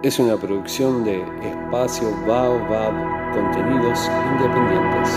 es una producción de Espacio Baobab, contenidos independientes.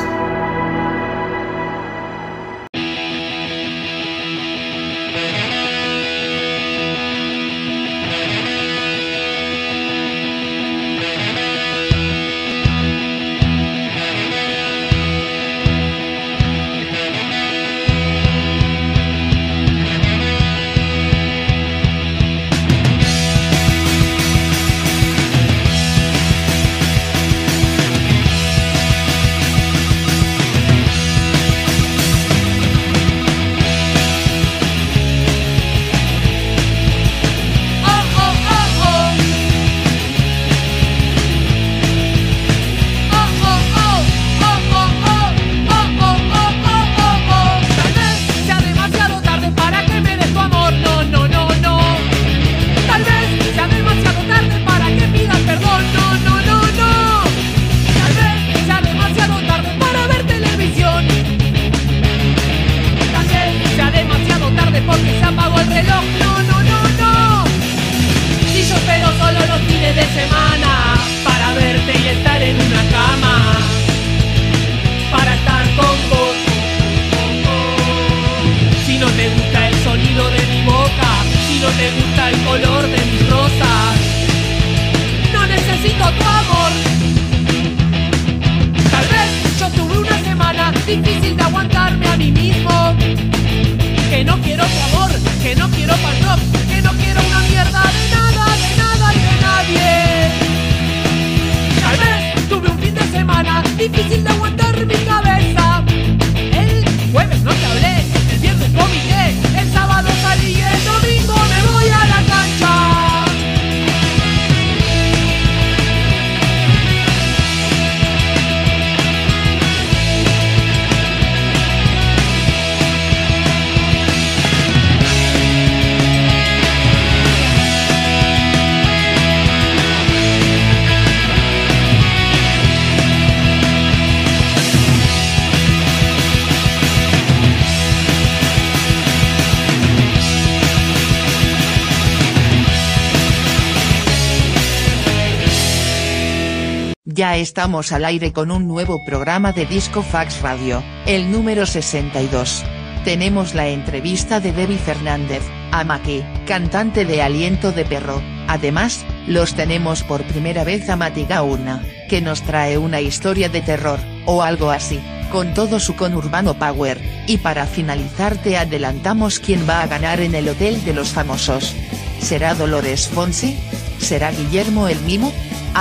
Ya estamos al aire con un nuevo programa de Disco Fax Radio, el número 62. Tenemos la entrevista de Debbie Fernández, Amaki, cantante de Aliento de Perro. Además, los tenemos por primera vez a Mati Gauna, que nos trae una historia de terror, o algo así, con todo su conurbano power. Y para finalizar te adelantamos quién va a ganar en el Hotel de los Famosos. ¿Será Dolores Fonsi? ¿Será Guillermo el Mimo?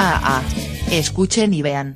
Escuchen y vean.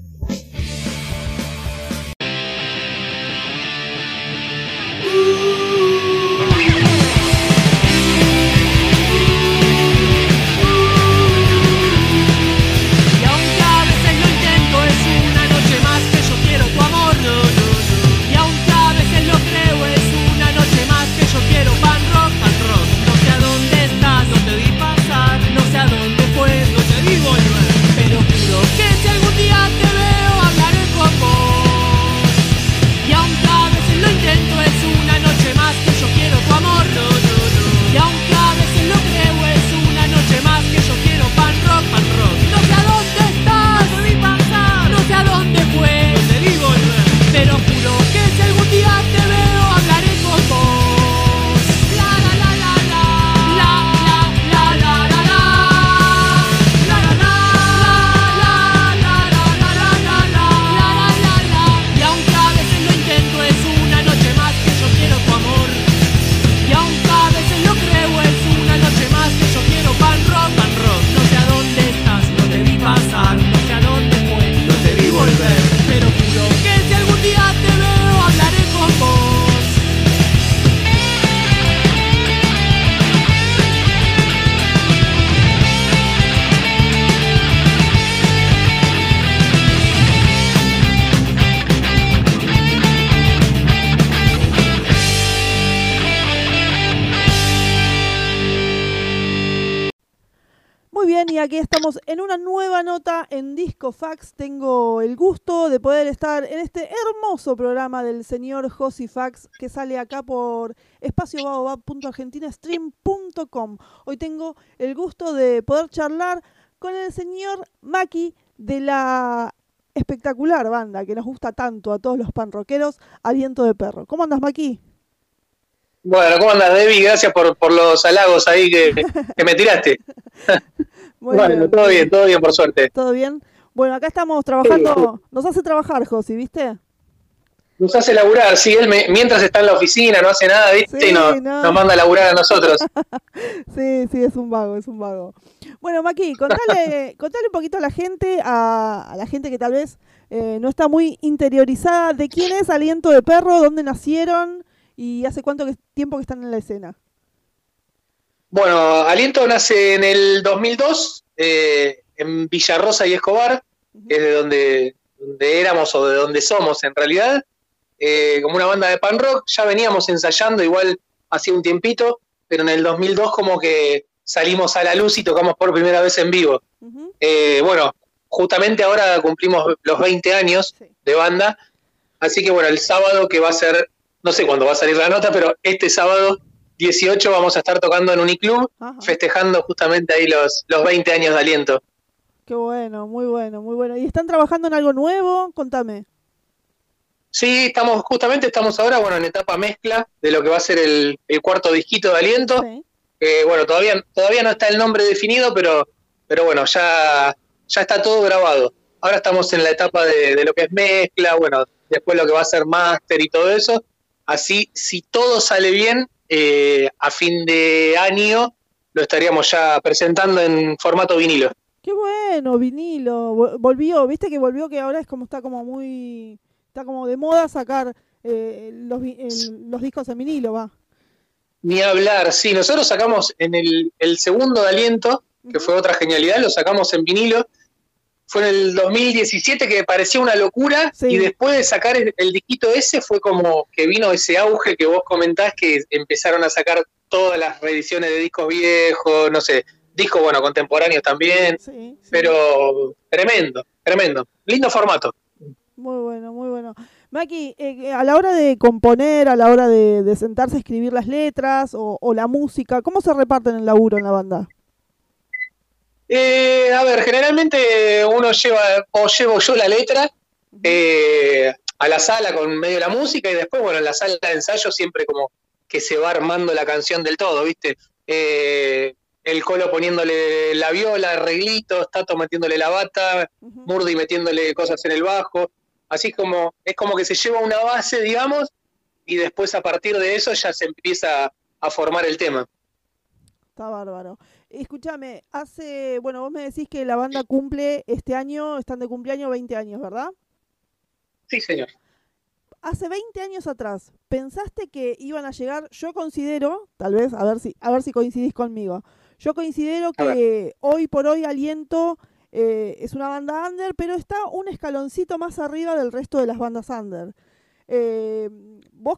Y aquí estamos en una nueva nota en Disco Fax. Tengo el gusto de poder estar en este hermoso programa del señor Josi Fax, que sale acá por espaciobaobab.argentinastream.com. Hoy tengo el gusto de poder charlar con el señor Maki de la espectacular banda que nos gusta tanto a todos los panrockeros, Aliento de Perro. ¿Cómo andas, Maki? Bueno, ¿cómo andas, Debbie? Gracias por los halagos ahí que me tiraste. Bueno, todo bien, por suerte. ¿Todo bien? Bueno, acá estamos trabajando, nos hace trabajar, Josi, ¿viste? Nos hace laburar, sí, él mientras está en la oficina, no hace nada, ¿viste? Sí, y nos manda a laburar a nosotros. Sí, es un vago, es un vago. Bueno, Maki, contale un poquito a la gente, a la gente que tal vez no está muy interiorizada, de quién es Aliento de Perro, dónde nacieron y hace cuánto tiempo que están en la escena. Bueno, Aliento nace en el 2002, en Villarrosa y Escobar, que es de donde éramos o de donde somos en realidad, como una banda de punk rock. Ya veníamos ensayando igual hacía un tiempito, pero en el 2002 como que salimos a la luz y tocamos por primera vez en vivo. Bueno, justamente ahora cumplimos los 20 años de banda, así que bueno, el sábado que va a ser, no sé cuándo va a salir la nota, pero este sábado 18 vamos a estar tocando en Uniclub, festejando justamente ahí los 20 años de Aliento. Qué bueno, muy bueno, muy bueno. ¿Y están trabajando en algo nuevo? Contame. Sí, estamos ahora, bueno, en etapa mezcla de lo que va a ser el cuarto disquito de Aliento. Sí. Bueno, todavía no está el nombre definido, pero bueno, ya está todo grabado. Ahora estamos en la etapa de lo que es mezcla, bueno, después lo que va a ser máster y todo eso. Así, si todo sale bien, a fin de año lo estaríamos ya presentando en formato vinilo. Qué bueno, vinilo. Volvió, viste que volvió, que ahora es como está como de moda sacar los discos en vinilo, va. Ni hablar, sí, nosotros sacamos en el segundo de Aliento, que fue otra genialidad, lo sacamos en vinilo. Fue en el 2017 que parecía una locura, sí. Y después de sacar el disquito ese fue como que vino ese auge que vos comentás, que empezaron a sacar todas las reediciones de discos viejos, no sé, discos, bueno, contemporáneos también, sí. Pero tremendo, lindo formato. Muy bueno. Maki, a la hora de componer, a la hora de sentarse a escribir las letras o la música, ¿cómo se reparten el laburo en la banda? A ver, generalmente uno llevo yo la letra a la sala con medio de la música y después, bueno, en la sala de ensayo siempre como que se va armando la canción del todo, ¿viste? El Colo poniéndole la viola, arreglitos, Tato metiéndole la bata, Murdi metiéndole cosas en el bajo, así es como que se lleva una base, digamos, y después a partir de eso ya se empieza a formar el tema. Está bárbaro. Escúchame, bueno, vos me decís que la banda cumple este año, están de cumpleaños 20 años, ¿verdad? Sí, señor. Hace 20 años atrás, ¿pensaste que iban a llegar? Yo considero, tal vez, a ver si coincidís conmigo, yo considero que hoy por hoy Aliento es una banda under, pero está un escaloncito más arriba del resto de las bandas under. ¿Vos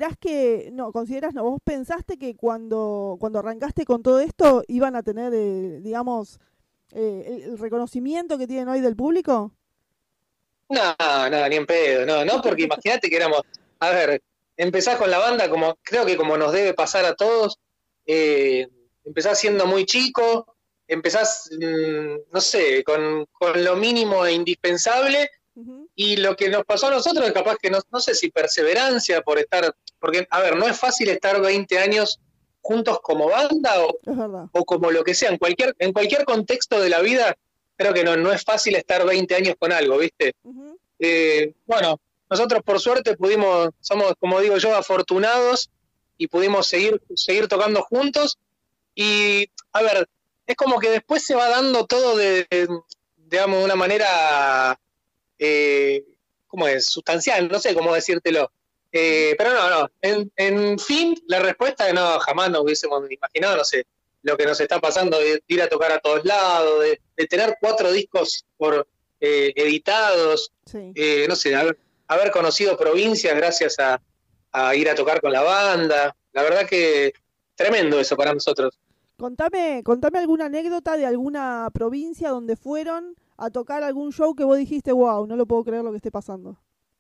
vos pensaste que cuando arrancaste con todo esto iban a tener, digamos, el reconocimiento que tienen hoy del público? No, ni en pedo, no, porque imagínate que éramos, a ver, empezás con la banda creo que como nos debe pasar a todos, empezás siendo muy chico, empezás, no sé, con lo mínimo e indispensable. Y lo que nos pasó a nosotros es capaz que no sé si perseverancia porque, a ver, no es fácil estar 20 años juntos como banda o como lo que sea, en cualquier contexto de la vida, creo que no es fácil estar 20 años con algo, ¿viste? Bueno, nosotros por suerte somos, como digo yo, afortunados y pudimos seguir tocando juntos y, a ver, es como que después se va dando todo digamos, de una manera... ¿cómo es? Sustancial, no sé cómo decírtelo. Pero no. En fin, la respuesta es no, jamás nos hubiésemos imaginado, no sé, lo que nos está pasando de ir a tocar a todos lados, de tener 4 discos editados, sí. No sé, haber conocido provincias gracias a ir a tocar con la banda. La verdad que tremendo eso para nosotros. Contame alguna anécdota de alguna provincia donde fueron a tocar algún show que vos dijiste, wow, no lo puedo creer lo que esté pasando.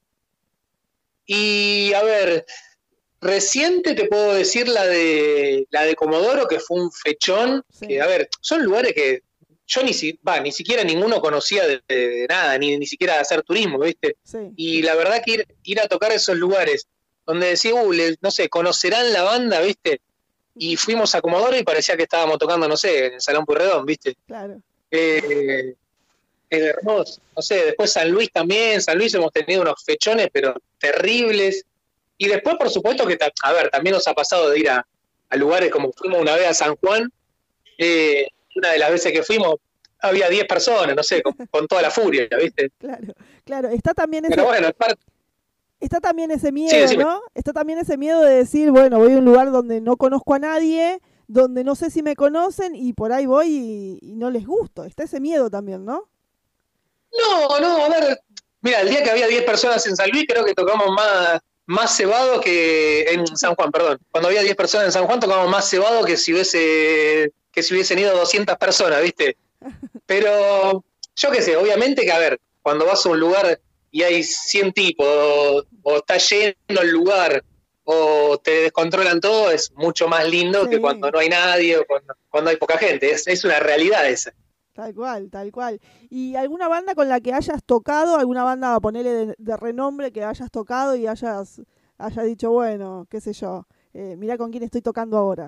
Y a ver, reciente te puedo decir la de Comodoro, que fue un fechón, sí. Que a ver, son lugares que yo ni siquiera ninguno conocía de nada, ni siquiera de hacer turismo, ¿viste? Sí. Y la verdad que ir a tocar esos lugares donde decía, no sé, conocerán la banda, ¿viste? Y fuimos a Comodoro y parecía que estábamos tocando, no sé, en el Salón Pueyrredón, ¿viste? Claro. Es hermoso. No sé, después San Luis también. San Luis hemos tenido unos fechones, pero terribles. Y después, por supuesto, que, a ver, también nos ha pasado de ir a lugares como fuimos una vez a San Juan. Una de las veces que fuimos, había 10 personas, no sé, con toda la furia, ¿viste? Claro. Está también ese... Pero bueno, Está también ese miedo, sí, decime. ¿no? Está también ese miedo de decir, bueno, voy a un lugar donde no conozco a nadie, donde no sé si me conocen y por ahí voy y no les gusto. Está ese miedo también, ¿no? No, a ver, mira, el día que había 10 personas en San Luis, creo que tocamos más cebado que en San Juan, perdón. Cuando había 10 personas en San Juan, tocamos más cebado que si hubiesen ido 200 personas, ¿viste? Pero yo qué sé, obviamente que, a ver, cuando vas a un lugar y hay 100 tipos, o está lleno el lugar, o te descontrolan todo, es mucho más lindo que cuando no hay nadie o cuando hay poca gente. Es una realidad esa. Tal cual. ¿Y alguna banda con la que hayas tocado, alguna banda, ponele de renombre, que hayas tocado y hayas dicho, bueno, qué sé yo, mirá con quién estoy tocando ahora?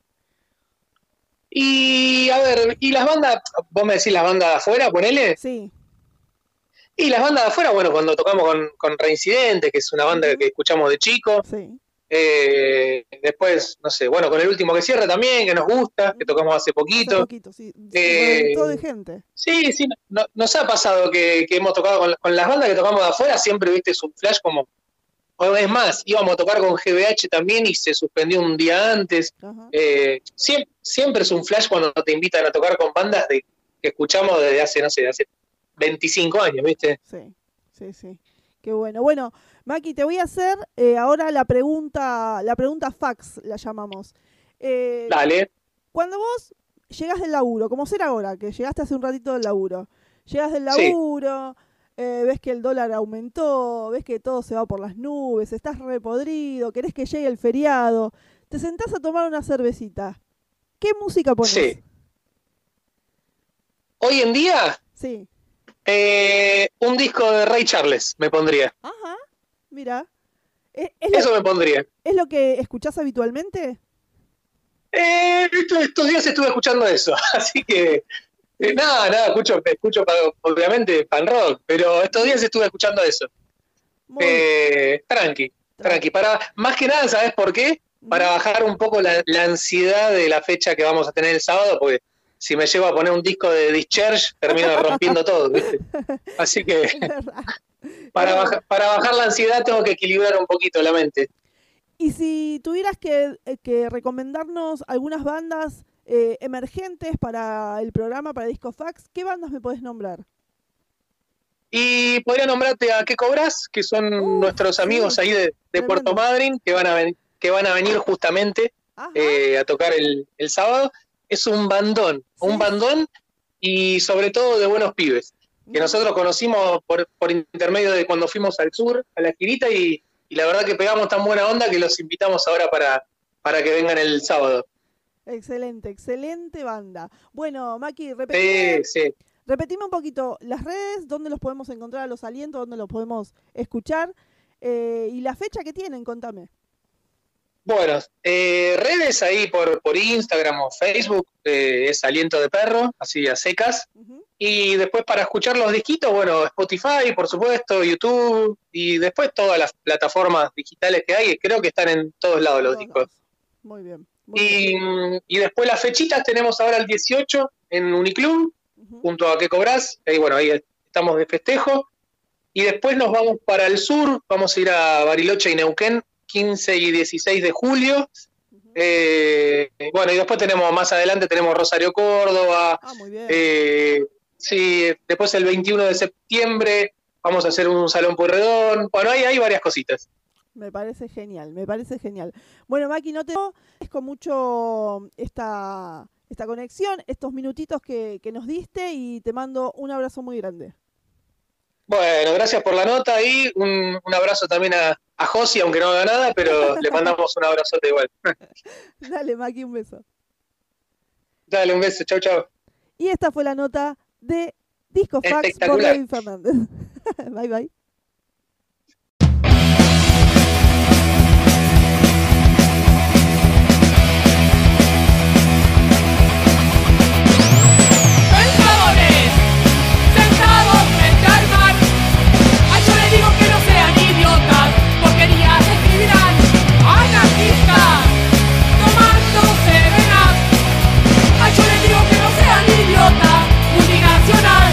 Y, a ver, y las bandas, vos me decís las bandas de afuera, ponele. Sí. Y las bandas de afuera, bueno, cuando tocamos con Reincidente, que es una banda que escuchamos de chico. Sí. Después, no sé, bueno, con el último que cierra también, que nos gusta, que tocamos hace poquito. Sí. Todo de gente. Sí, nos ha pasado que hemos tocado con las bandas que tocamos de afuera, siempre, viste, es un flash como... O es más, íbamos a tocar con GBH también y se suspendió un día antes. Siempre es un flash cuando te invitan a tocar con bandas que escuchamos desde hace, no sé, de hace 25 años, ¿viste? Sí. Qué bueno. Bueno, Maki, te voy a hacer ahora la pregunta fax, la llamamos. Dale. Cuando vos llegás del laburo, como ser ahora, que llegaste hace un ratito del laburo, llegas del laburo, ves que el dólar aumentó, ves que todo se va por las nubes, estás repodrido, querés que llegue el feriado, te sentás a tomar una cervecita. ¿Qué música pones? Sí. Hoy en día... Sí. Un disco de Ray Charles me pondría. Ajá, mira. Eso me pondría. ¿Es lo que escuchás habitualmente? Estos días estuve escuchando eso, así que nada, escucho obviamente pan rock, pero estos días estuve escuchando eso. Tranqui. Más que nada, ¿sabes por qué? Para bajar un poco la ansiedad de la fecha que vamos a tener el sábado, porque si me llevo a poner un disco de Discharge, termino rompiendo todo, ¿viste? Así que para bajar la ansiedad tengo que equilibrar un poquito la mente. Y si tuvieras que recomendarnos algunas bandas emergentes para el programa, para Disco Fax, ¿qué bandas me podés nombrar? Y podría nombrarte a ¿Qué Cobras? Que son nuestros amigos ahí de Puerto Madryn, que van a venir justamente a tocar el sábado. Es un bandón y sobre todo de buenos pibes, que nosotros conocimos por intermedio de cuando fuimos al sur, a la girita, y la verdad que pegamos tan buena onda que los invitamos ahora para que vengan el sábado. Excelente banda. Bueno, Maki, repetime un poquito las redes, dónde los podemos encontrar a Los Alientos, dónde los podemos escuchar, y la fecha que tienen, contame. Bueno, redes ahí por Instagram o Facebook, es Aliento de Perro, así a secas. Y después para escuchar los disquitos, bueno, Spotify, por supuesto, YouTube, y después todas las plataformas digitales que hay, creo que están en todos lados los discos. Muy bien. Y después las fechitas tenemos ahora el 18 en Uniclub, junto a ¿Qué Cobras? Ahí estamos de festejo. Y después nos vamos para el sur, vamos a ir a Bariloche y Neuquén, 15 y 16 de julio. Y después más adelante tenemos Rosario, Córdoba. Muy bien. Después el 21 de septiembre vamos a hacer un Salón Pueyrredón. Bueno, hay varias cositas. Me parece genial. Bueno, Maki, no te agradezco mucho esta conexión, estos minutitos que nos diste, y te mando un abrazo muy grande. Bueno, gracias por la nota y un abrazo también a Josi, aunque no haga nada, pero le mandamos un abrazote igual. Dale, Maki, un beso. Dale, un beso, chau. Y esta fue la nota de Disco Fax por David Fernández. Bye, bye. Multinacional,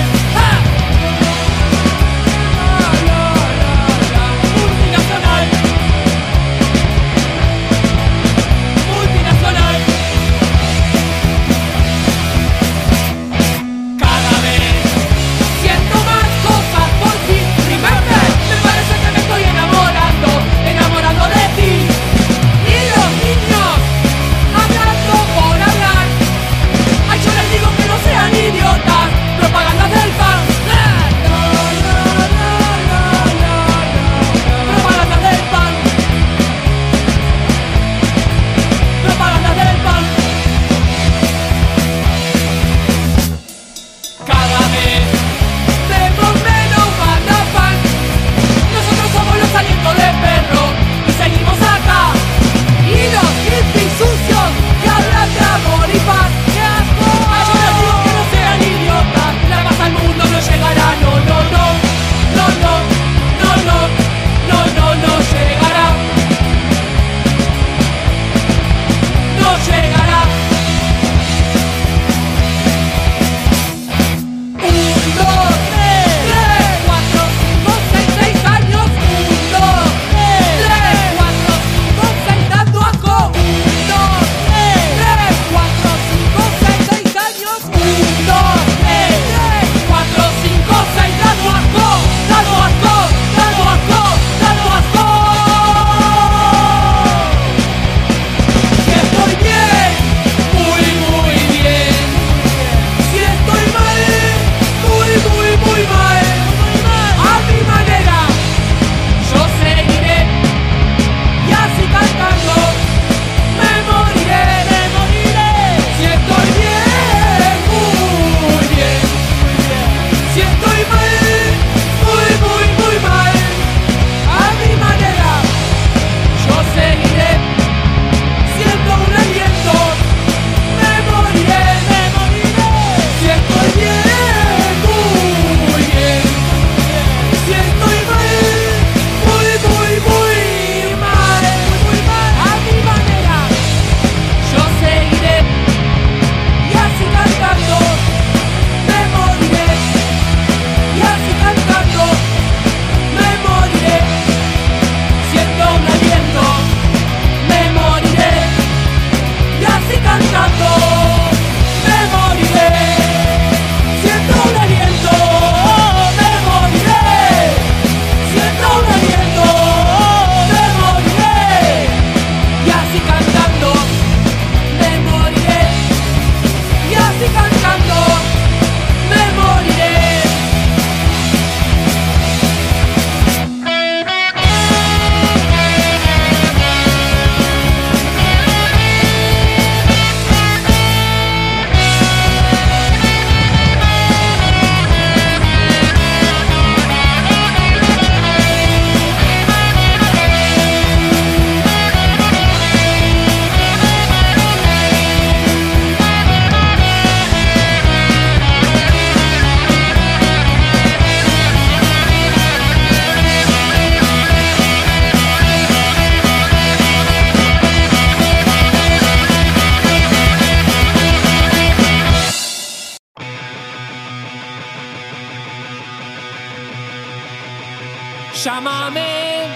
Llámame,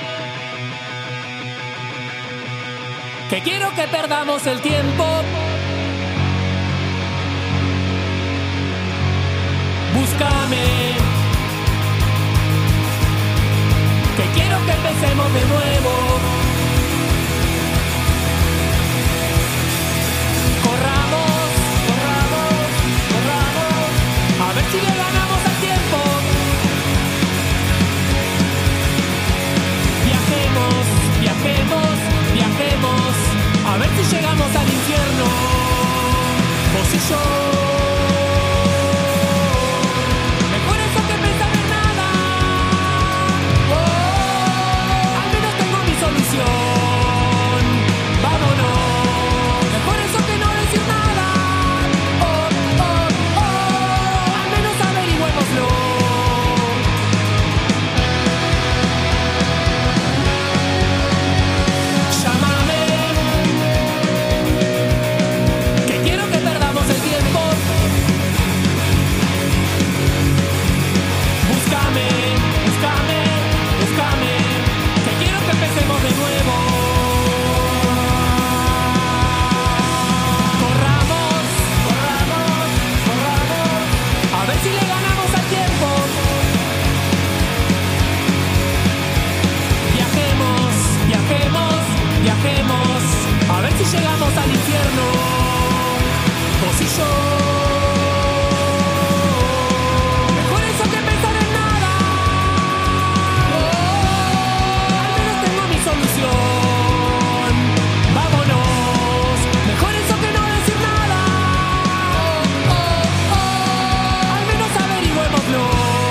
que quiero que perdamos el tiempo. Búscame, que quiero que empecemos de nuevo. Corramos, corramos, corramos, a ver si le ganamos al tiempo. Viajemos, viajemos, viajemos, a ver si llegamos al infierno, vos y yo. llegamos al infierno, vos y yo. Mejor eso que pensar en nada. Al menos tengo mi solución. Vámonos. Mejor eso que no decir nada. Al menos averigüémoslo.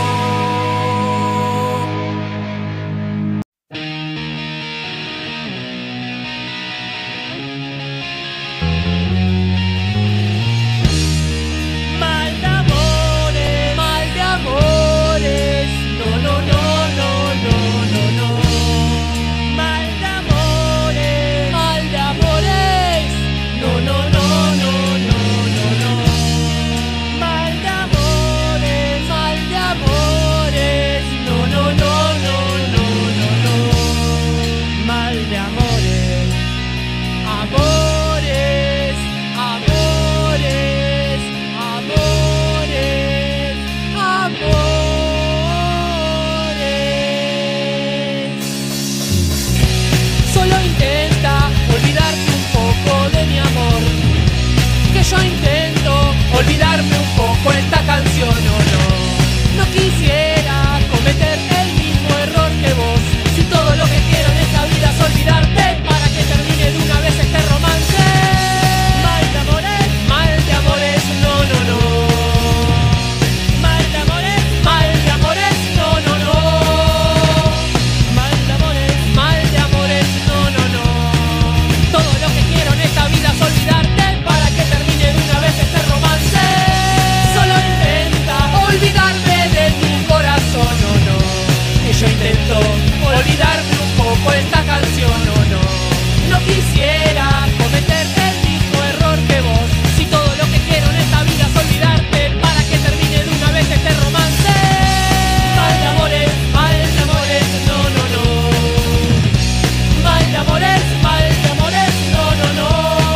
Yo intento olvidarme un poco esta canción, o no. No quisiera cometer el mismo error que vos. Si todo lo que quiero en esta vida es olvidarte para que termine de una vez este romance. Mal de amores, no, no, no. Mal de amores, no, no, no. Mal de amores, no, no, no. Todo lo que quiero en esta vida es olvidarte para que termine de una vez este romance. Solo intenta olvidarme de tu corazón, o no. Que yo intento olvidarme un poco esta canción, o no. No quisiera cometer el mismo error que vos. Si todo lo que quiero en esta vida es olvidarte para que termine de una vez este romance. Mal de amores, no, no, no. Mal de amores, no, no, no.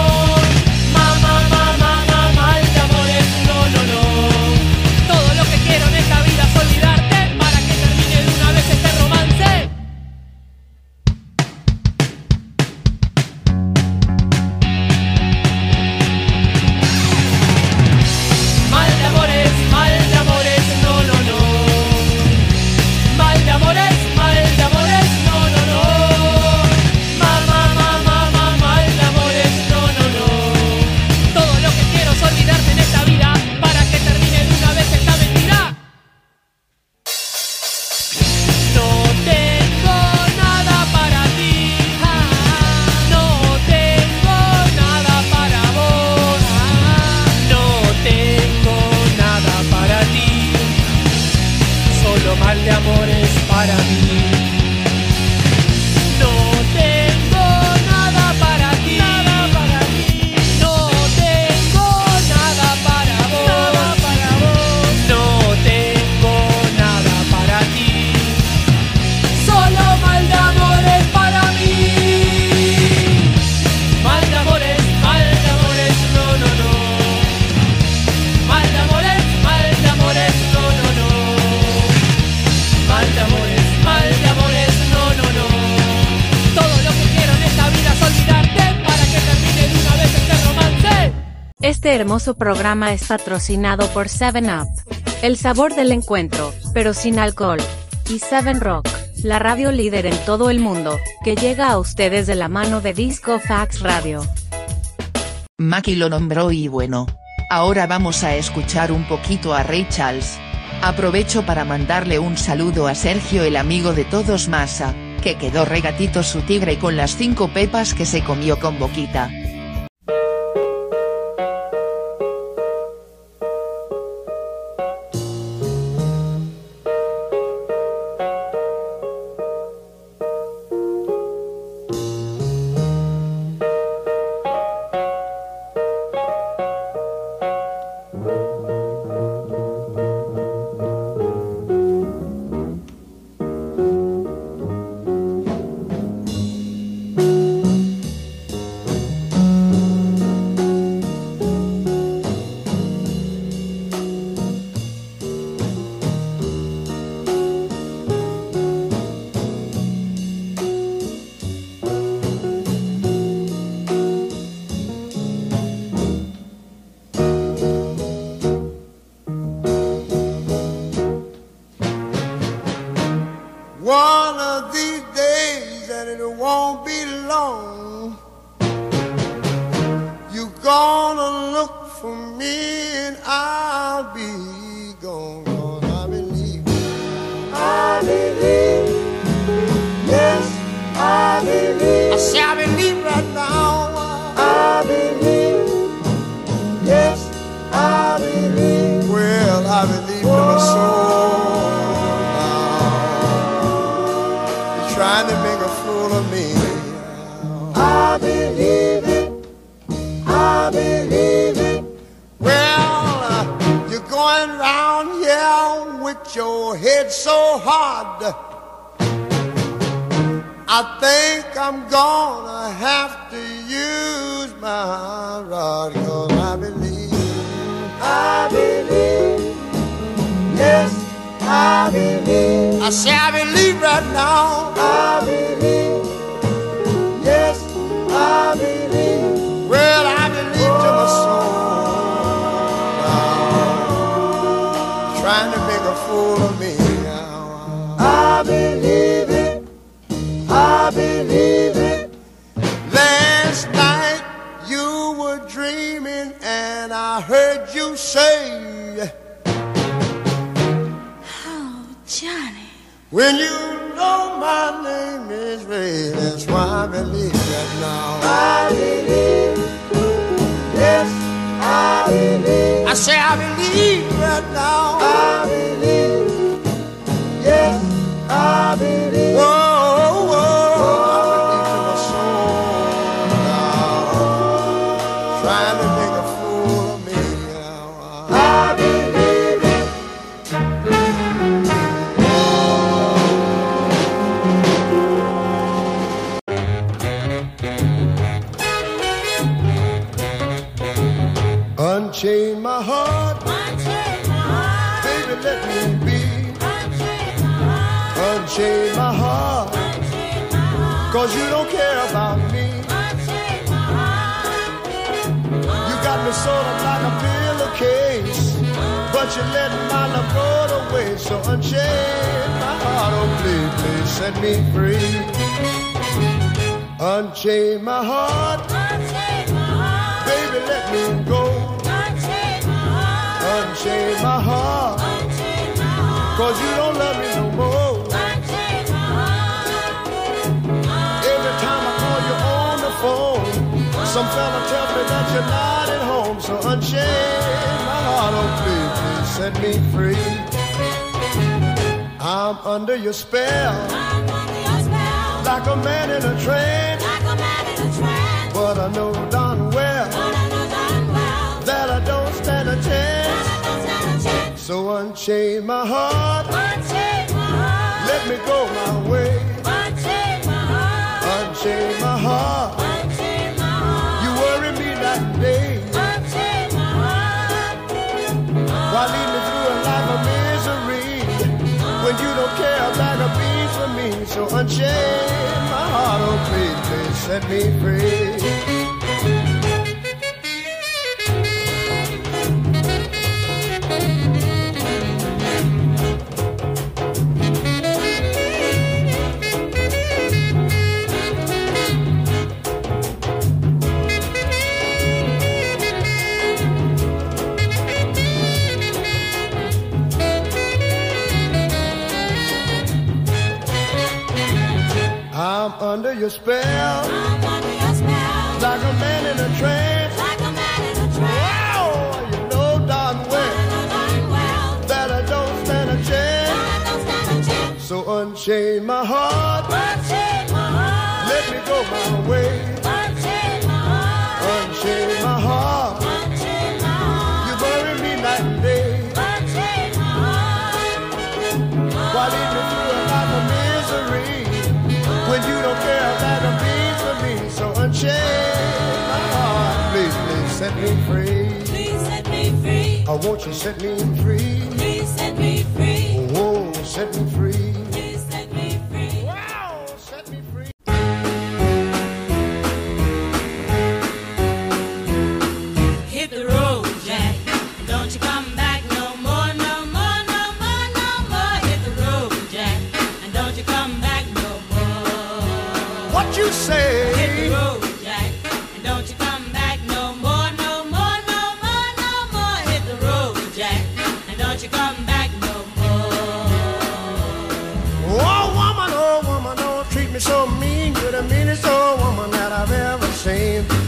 Mal de amores, no, no, no. Todo lo que quiero en esta vida es olvidarte para que termine de una vez este romance. Mal de amores, no, no, no. Mal de amores, no, no, no. Mal de amores, no, no, no. Todo lo que quiero es olvidarte en esta vida para que termine de una vez esta mentira. No tengo nada para ti. No tengo nada para vos. No tengo nada para ti. Solo mal de amores para mí. No tengo nada para ti. No tengo nada para vos. No tengo nada para ti. Solo mal de amores para mí. Mal de amores, no, no, no. Mal de amores, no, no, no. Mal de amores, no, no, no. Todo lo que quiero en esta vida es olvidarte para que termine de una vez este romance. Este hermoso programa es patrocinado por 7up, el sabor del encuentro, pero sin alcohol, y 7Rock, la radio líder en todo el mundo, que llega a ustedes de la mano de Disco Fax Radio. Maki lo nombró y bueno. Ahora vamos a escuchar un poquito a Ray Charles. Aprovecho para mandarle un saludo a Sergio, el amigo de todos Masa, que quedó regatito su tigre con las 5 pepas que se comió con boquita. gonna look for me and I'll be gone. Cause I believe, yes, I believe. I say I believe right now. I believe, yes, I believe. Well, I believe in my soul now. You're trying to make a fool of me. I believe it. I believe it. Well, you're going round here with your head so hard. I think I'm gonna have to use my rod. Cause I believe, yes, I believe. I say I believe right now. I believe, yes, I believe. Well, I believe to my soul now, trying to make a fool of me now. I believe it, I believe it. Last night you were dreaming and I heard you say, oh, Johnny. When you know my name is Ray, that's why I believe that now. I believe, yes, I believe. I say I believe that now. I believe, yes, I believe. Whoa, whoa, I believe to my soul now, trying to make a fool of me now. I believe it. Unchain my heart, baby, let me be. Unchain my heart, cause you don't care about me. You got me sort of like a pillowcase, but you let my love go away. So unchain my heart, oh please, please set me free. Unchain my heart, baby, let me go. Unchain my heart, cause you don't love me no more. Every time I call you on the phone, some fella tells me that you're not at home. So unchain my heart, oh please, please set me free. I'm under your spell, like a man in a trance. But I know darn well that I don't stand a chance. So unchain my heart, let me go my way. Unchain my heart, you worry me that day. Why lead me through a life of misery when you don't care about a beat for me? So unchain my heart, oh please, please set me free. I'm under your spell, like a man in a trance. Wow, you know darn well that I don't stand a chance. So unchain my heart, let me go my way. Unchain my heart, you bury me night and day. Why lead me through a life of misery when you don't care about a beat for me? So unchain my heart, please, please set me free. Please set me free. Oh, won't you set me free? Please set me free. Oh, set me free. Please set me free. Wow, set me free. Hit the road, Jack. Don't you come back no more, no more, no more, no more. Hit the road, Jack. And don't you come back no more. What you say? Hit the road, Jack. And don't you come back no more,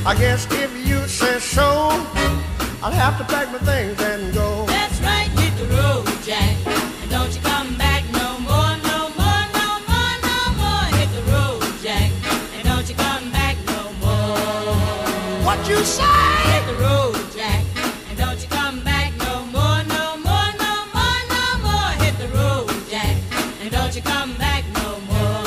I guess if you say so, I'll have to pack my things and go. That's right, hit the road, Jack. And don't you come back no more, no more, no more, no more. Hit the road, Jack. And don't you come back no more. What you say? Hit the road, Jack. And don't you come back no more, no more, no more, no more. Hit the road, Jack. And don't you come back no more.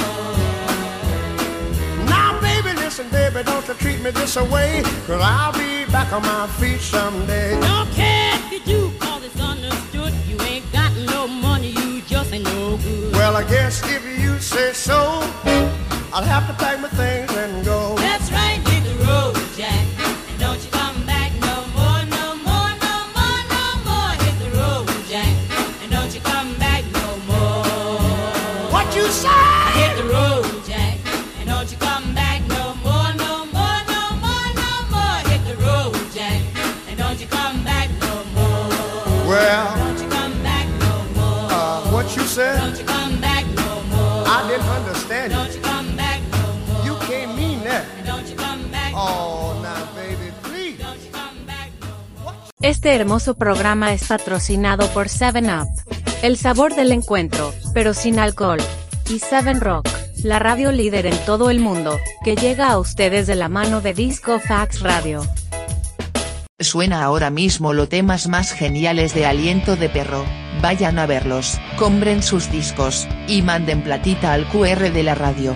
Now, baby, listen, baby, don't you treat me this way, 'cause I'll be back on my feet someday. Don't care if you do, 'cause it's understood. You ain't got no money, you just ain't no good. Well, I guess if you say so, I'll have to pack my things and go. That's right, hit the road, Jack. And don't you come back no more, no more, no more, no more. Hit the road, Jack. And don't you come back no more. What you say? Hit the road, Jack. And don't you come back no more, no more, no more, no more. Hit the road, Jack. And don't you come back no more. Well, Don't you come back no more. what you said? Don't you come back no more. I didn't understand Don't it. you come back no more. You can't mean that. Don't you come back no Oh, now, baby, please. Don't you come back no more. Este hermoso programa es patrocinado por 7up, el sabor del encuentro, pero sin alcohol, y 7Rock, la radio líder en todo el mundo, que llega a ustedes de la mano de Disco Fax Radio. Suena ahora mismo los temas más geniales de Aliento de Perro. Vayan a verlos, compren sus discos, y manden platita al QR de la radio.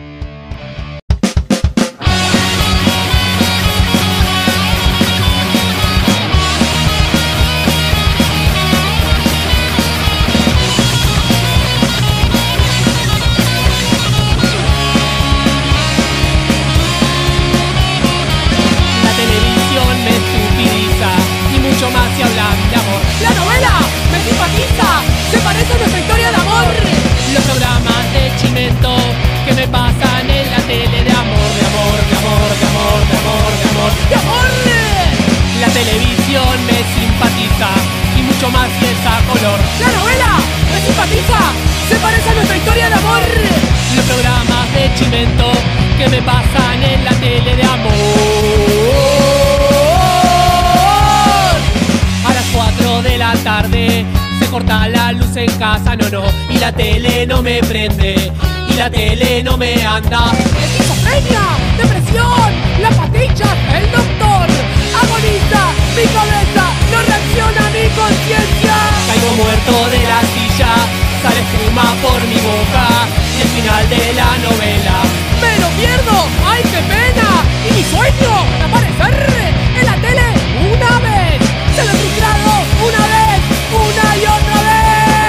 La televisión me estupidiza y mucho más si hablan de amor. La novela me simpatiza, se parece a nuestra historia de amor. Los programas de Chimento que me pasan en la tele de amor, de amor, de amor, de amor, de amor, de amor, de amor. La televisión me simpatiza y mucho más si es a color. La novela me simpatiza, se parece a nuestra historia de amor. Los programas de Chimento que me pasan en la tele de amor. A las 4 de la tarde se corta la luz en casa, no, no, y la tele no me prende, y la tele no me anda. Esquizofrenia, depresión, las pastillas, el doctor agoniza, mi cabeza no reacciona a mi conciencia. Caigo muerto de la silla, sale espuma por mi boca, y el final de la novela me lo pierdo, ¡ay qué pena! Y mi sueño de aparecer en la tele una vez, se lo he frustrado una vez, una y otra vez.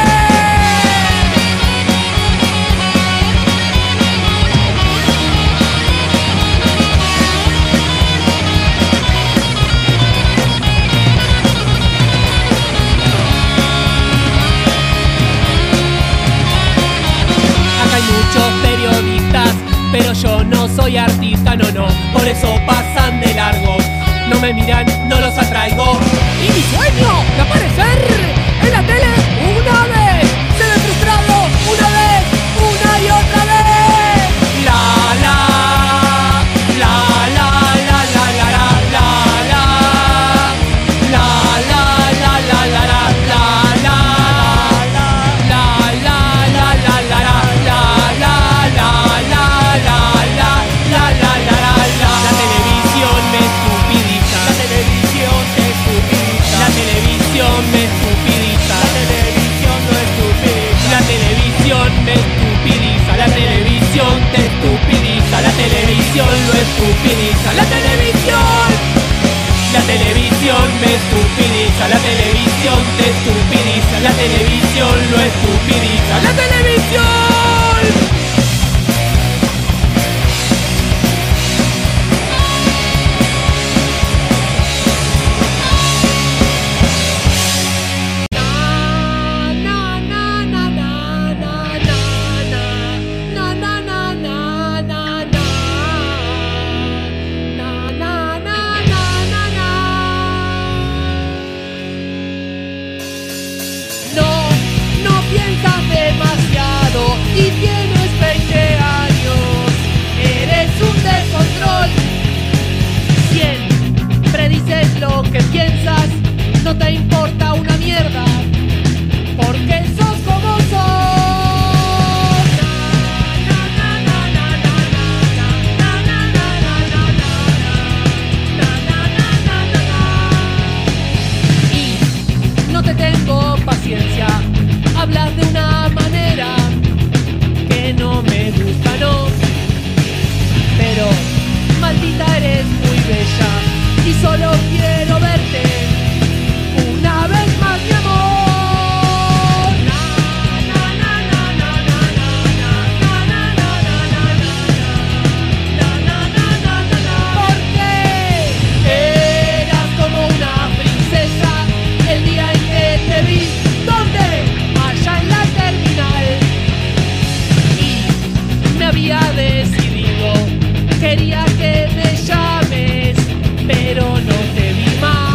Acá hay muchos periodistas, pero yo no soy artista, no, no, por eso pasan de largo, no me miran, no los atraigo. Y mi sueño de aparecer en la tele una vez, se lo he frustrado una vez, una y otra vez. La la, la la la la la la la la, la la la la la la la la, la la la la la la la la la. La televisión me estupidiza, la televisión te estupidiza, la televisión me estupidiza, la televisión no estupidiza, la televisión me estupidiza, la televisión te estupidiza, la televisión lo estupidiza, la televisión. La televisión me estupidiza, la televisión te estupidiza, la televisión lo estupidiza, la televisión. No piensas demasiado. no te importa una mierda, porque sos como sos. Y no te tengo paciencia, hablas de una manera que no me gusta, no. Pero maldita eres muy bella y solo quiero verte una vez más, mi amor. Porque eras como una princesa el día en que te vi. ¿Dónde? Allá en la terminal. Y me había decidido, quería que me llames, pero no te vi más.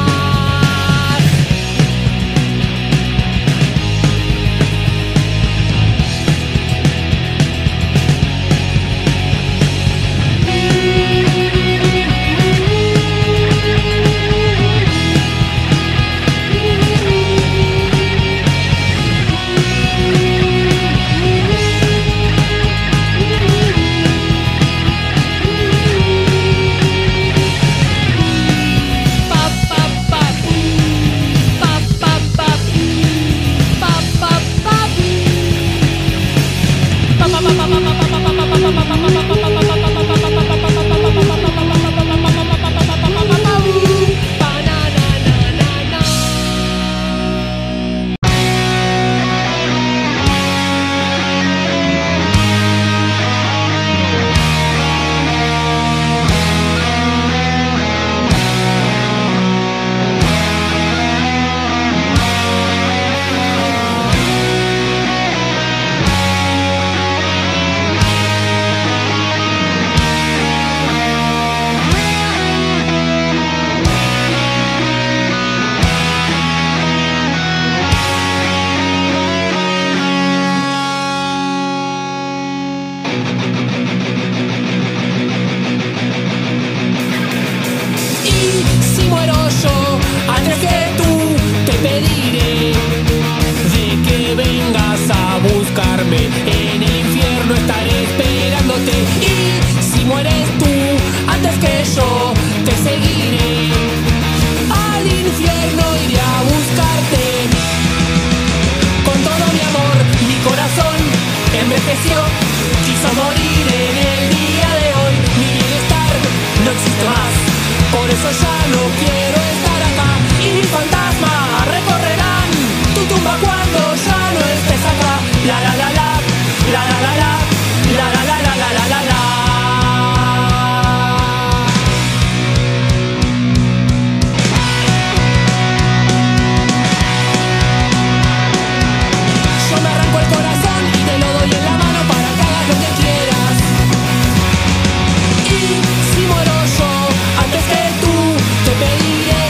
En el infierno estaré esperándote. Y si mueres tú antes que yo, te seguiré. Al infierno iré a buscarte. Con todo mi amor, mi corazón envejeció. Quiso morir en el día de hoy. Mi bienestar no existe más, por eso ya no quiero estar acá. Y mis fantasmas recorrerán tu tumba cuando ya no estés acá. La la la la, la la la la, la la la la la la la. Yo me arranco el corazón y te lo doy en la mano para que hagas lo que quieras. Y si muero yo antes que tú, te pediré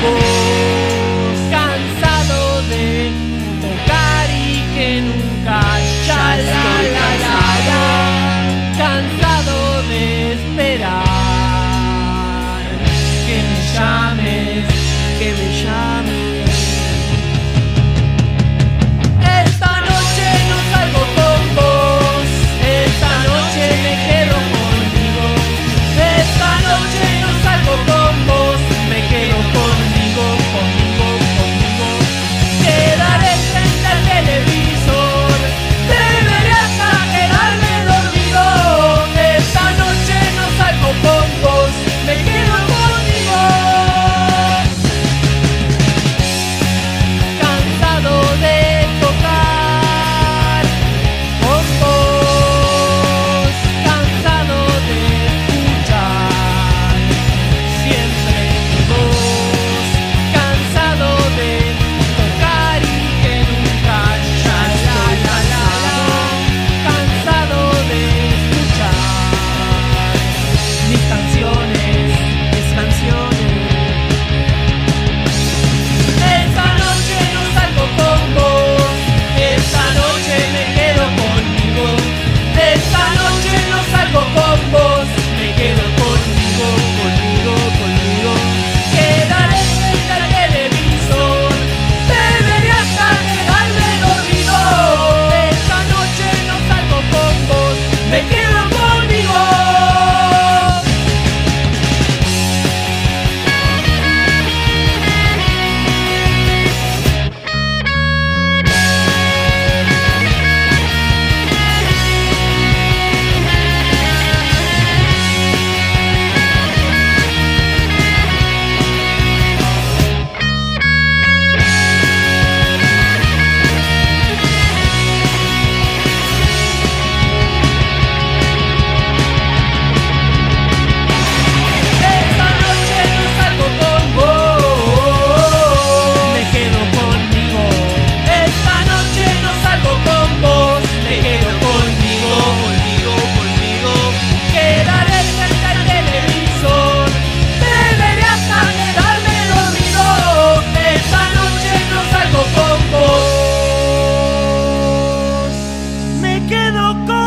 vos, cansado de tocar y que nunca ya estoy cansado, cansado de esperar que me llames, que me llames. Esta noche no salgo con vos, esta noche me quedo conmigo. Esta noche no salgo con vos, me quedo conmigo, conmigo, conmigo. Quedaré frente al televisor, deberé hasta quedarme dormido. Esta noche no salgo con vos, me quedo conmigo. Cansado de tocar con vos, cansado de escuchar siempre mi voz, cansado de tocar y que nunca ya estoy cansado, cansado de escuchar mis canciones, mis canciones. Esta noche no salgo con vos, esta noche me quedo conmigo. Esta noche no salgo con vos, me quedo conmigo, conmigo, conmigo. Quedaré frente al televisor, deberé hasta quedarme dormido. Esta noche no salgo con vos, me quedo conmigo. Esta noche no salgo con vos, me quedo conmigo. Esta noche no salgo con vos, me quedo conmigo, conmigo, conmigo. Quedaré frente al televisor, deberé hasta quedarme dormido. Esta noche no salgo con vos, me quedo conmigo.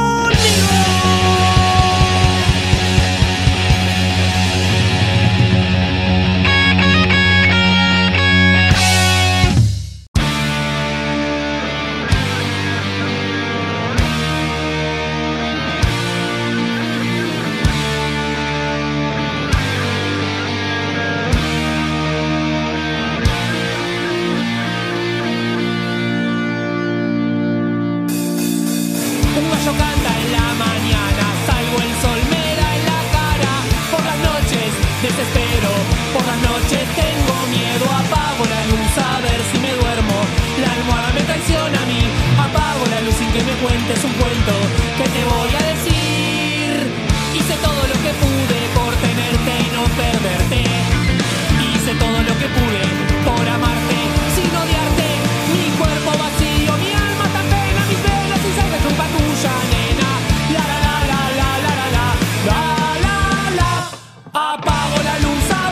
Un gallo canta en la mañana, salgo el sol me da en la cara. Por las noches desespero, por las noches tengo miedo. Apago la luz a ver si me duermo, la almohada me traiciona a mí. Apago la luz sin que me cuentes un cuento que te voy a decir. Hice todo lo que pude por tenerte y no perderte. Hice todo lo que pude por amarte sin odiarte. Mi cuerpo vacío, mi alma tan pena, mis venas sin sangre, culpa tuya, nena. La la la la la la la la la la la. Apago la luz a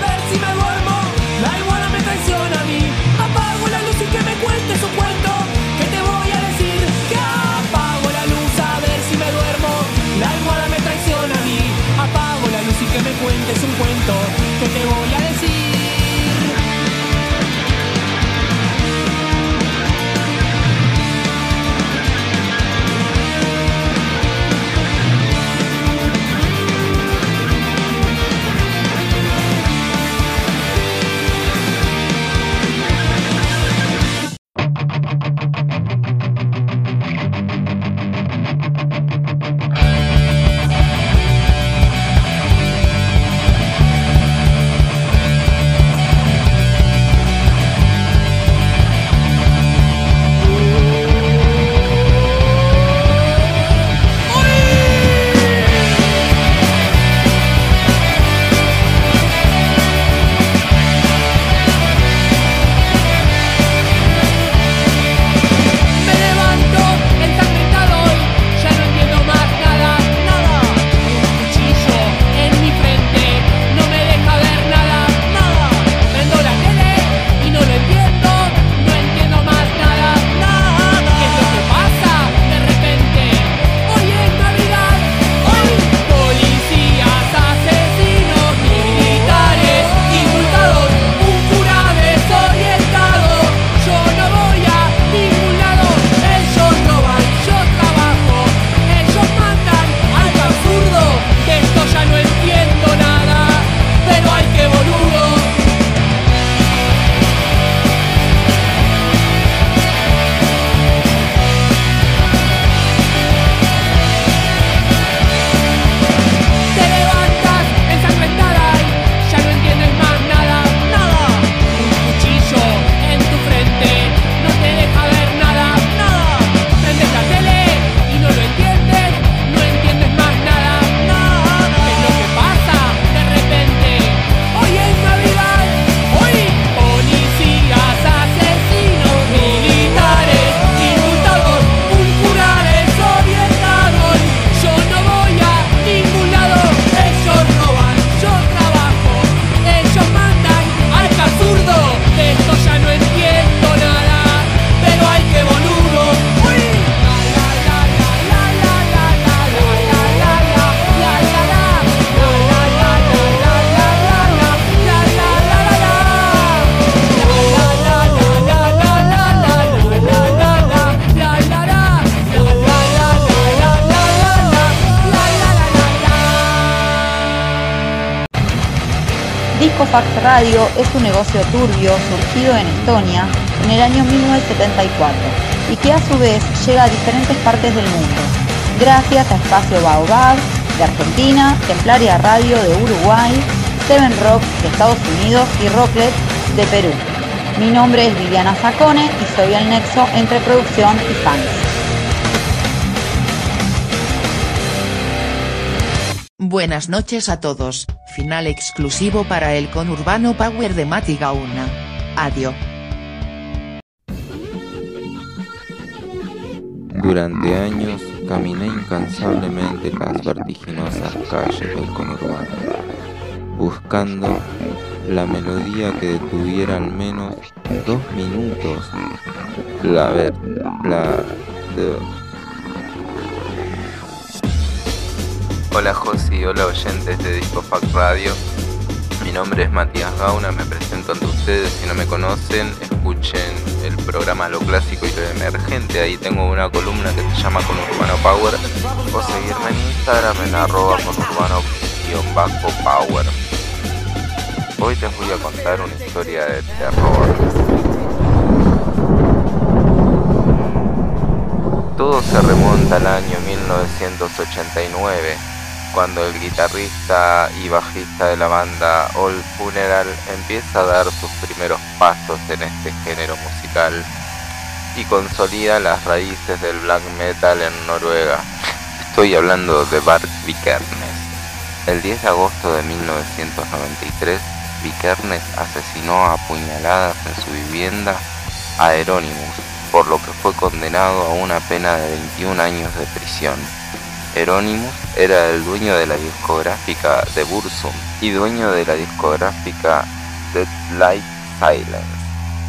Disco Fax Radio es un negocio turbio surgido en Estonia en el año 1974 y que a su vez llega a diferentes partes del mundo, gracias a Espacio Baobab de Argentina, Templaria Radio de Uruguay, Seven Rock de Estados Unidos y Rocklet de Perú. Mi nombre es Viviana Zacone y soy el nexo entre producción y fans. Buenas noches a todos, final exclusivo para el Conurbano Power de Mati Gauna. Adiós. Durante años caminé incansablemente las vertiginosas calles del conurbano, buscando la melodía que detuviera al menos 2 minutos Hola Josi, hola oyentes de Disco Fax Radio. Mi nombre es Matías Gauna, me presento ante ustedes. Si no me conocen, escuchen el programa Lo Clásico y Lo Emergente. Ahí tengo una columna que se llama Conurbano Power. O seguirme en Instagram en @conurbano_power. Hoy les voy a contar una historia de terror. Todo se remonta al año 1989. Cuando el guitarrista y bajista de la banda Old Funeral empieza a dar sus primeros pasos en este género musical y consolida las raíces del black metal en Noruega. Estoy hablando de Bart Vikernes. El 10 de agosto de 1993, Vikernes asesinó a puñaladas en su vivienda a Euronymous, por lo que fue condenado a una pena de 21 años de prisión. Euronymous era el dueño de la discográfica de Burzum y dueño de la discográfica Deadlight Silence.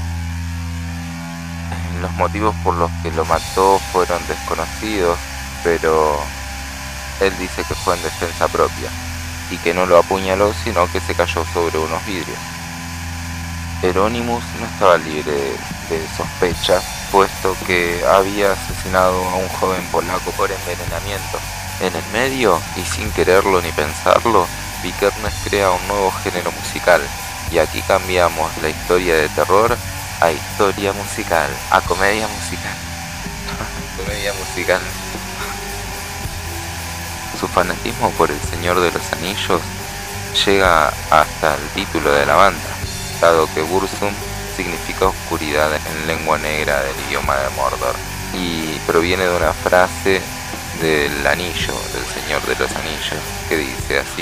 Los motivos por los que lo mató fueron desconocidos, pero él dice que fue en defensa propia y que no lo apuñaló, sino que se cayó sobre unos vidrios. Euronymous no estaba libre de sospechas, puesto que había asesinado a un joven polaco por envenenamiento. En el medio, y sin quererlo ni pensarlo, Vikernes crea un nuevo género musical, y aquí cambiamos la historia de terror a historia musical, a comedia musical. Comedia musical. Su fanatismo por El Señor de los Anillos llega hasta el título de la banda, dado que Burzum significa oscuridad en lengua negra del idioma de Mordor, y proviene de una frase del anillo, del Señor de los Anillos, que dice así: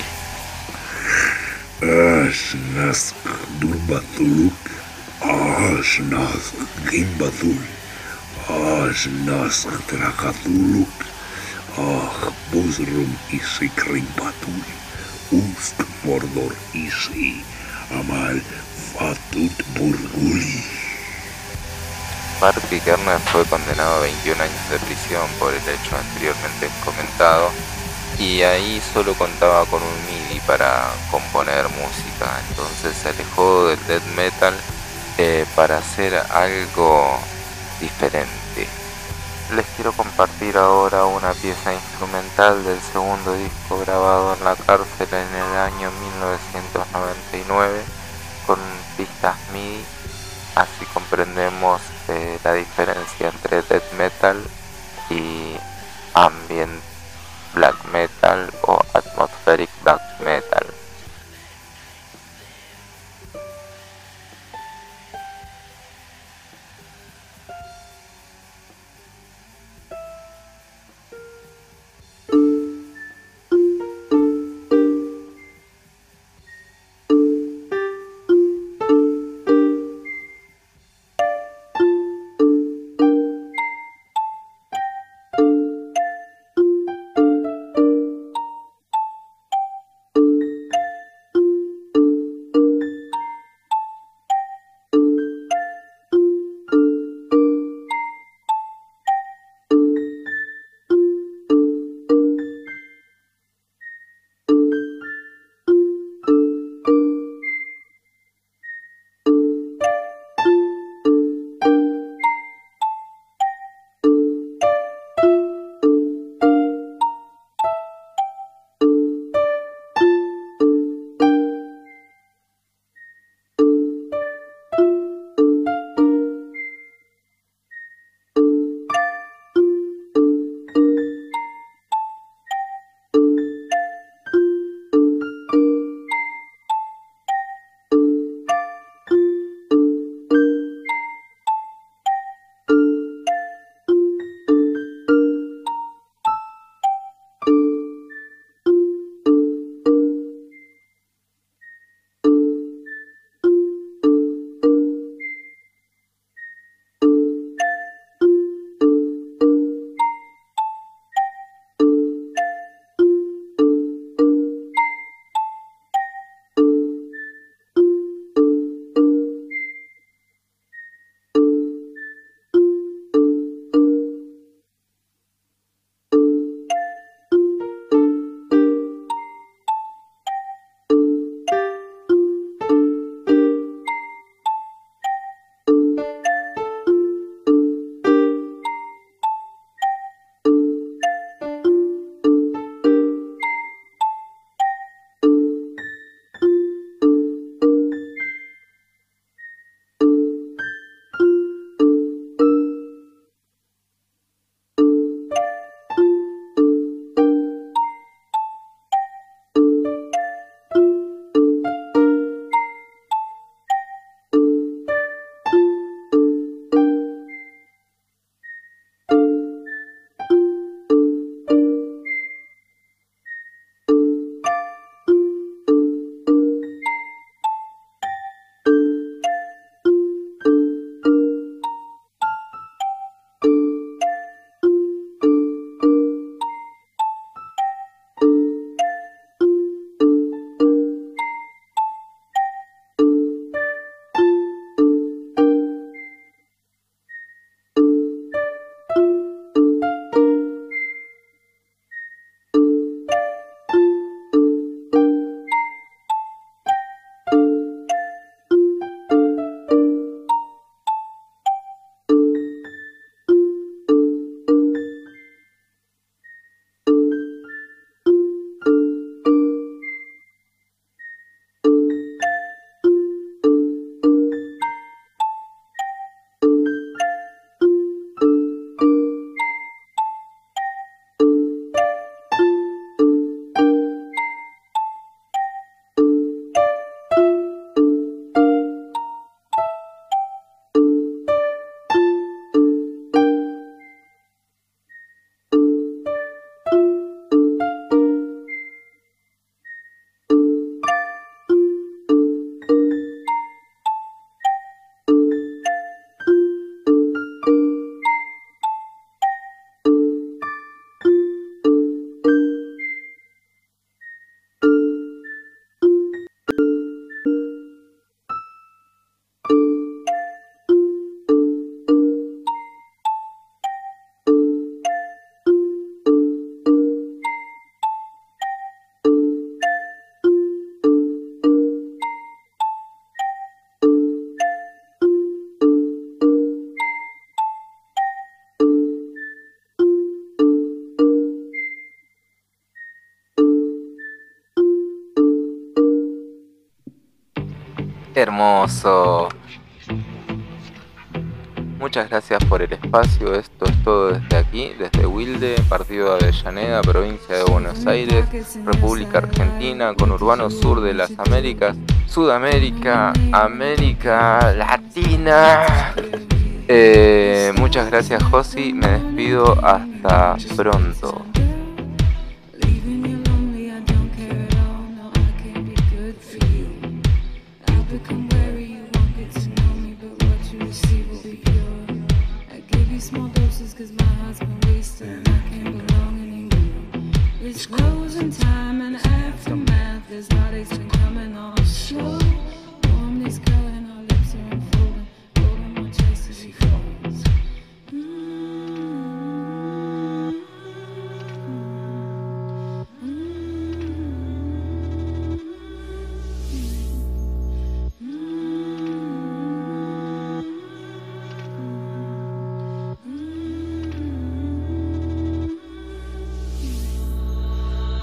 Ashnask Durbathuluk, Ashnask Gimbathul, Ashnask Trakathuluk, Buzrum isi Krimpatul, Ust Mordor isi Amal Fatut Burguli. Bart Vikernes fue condenado a 21 años de prisión por el hecho anteriormente comentado, y ahí solo contaba con un MIDI para componer música. Entonces se alejó del death metal para hacer algo diferente. Les quiero compartir ahora una pieza instrumental del segundo disco grabado en la cárcel en el año 1999 con pistas MIDI. Así comprendemos la diferencia entre death metal y ambient black metal o atmospheric black metal. Hermoso. Muchas gracias por el espacio. Esto es todo desde aquí, desde Wilde, partido de Avellaneda, provincia de Buenos Aires, República Argentina, conurbano sur de las Américas, Sudamérica, América Latina. Muchas gracias, Josi. Me despido. Hasta pronto. Small doses cause my heart's been wasted and I can't belong anymore. It's closing time and aftermath. This body's been coming on slow. Warm these colors.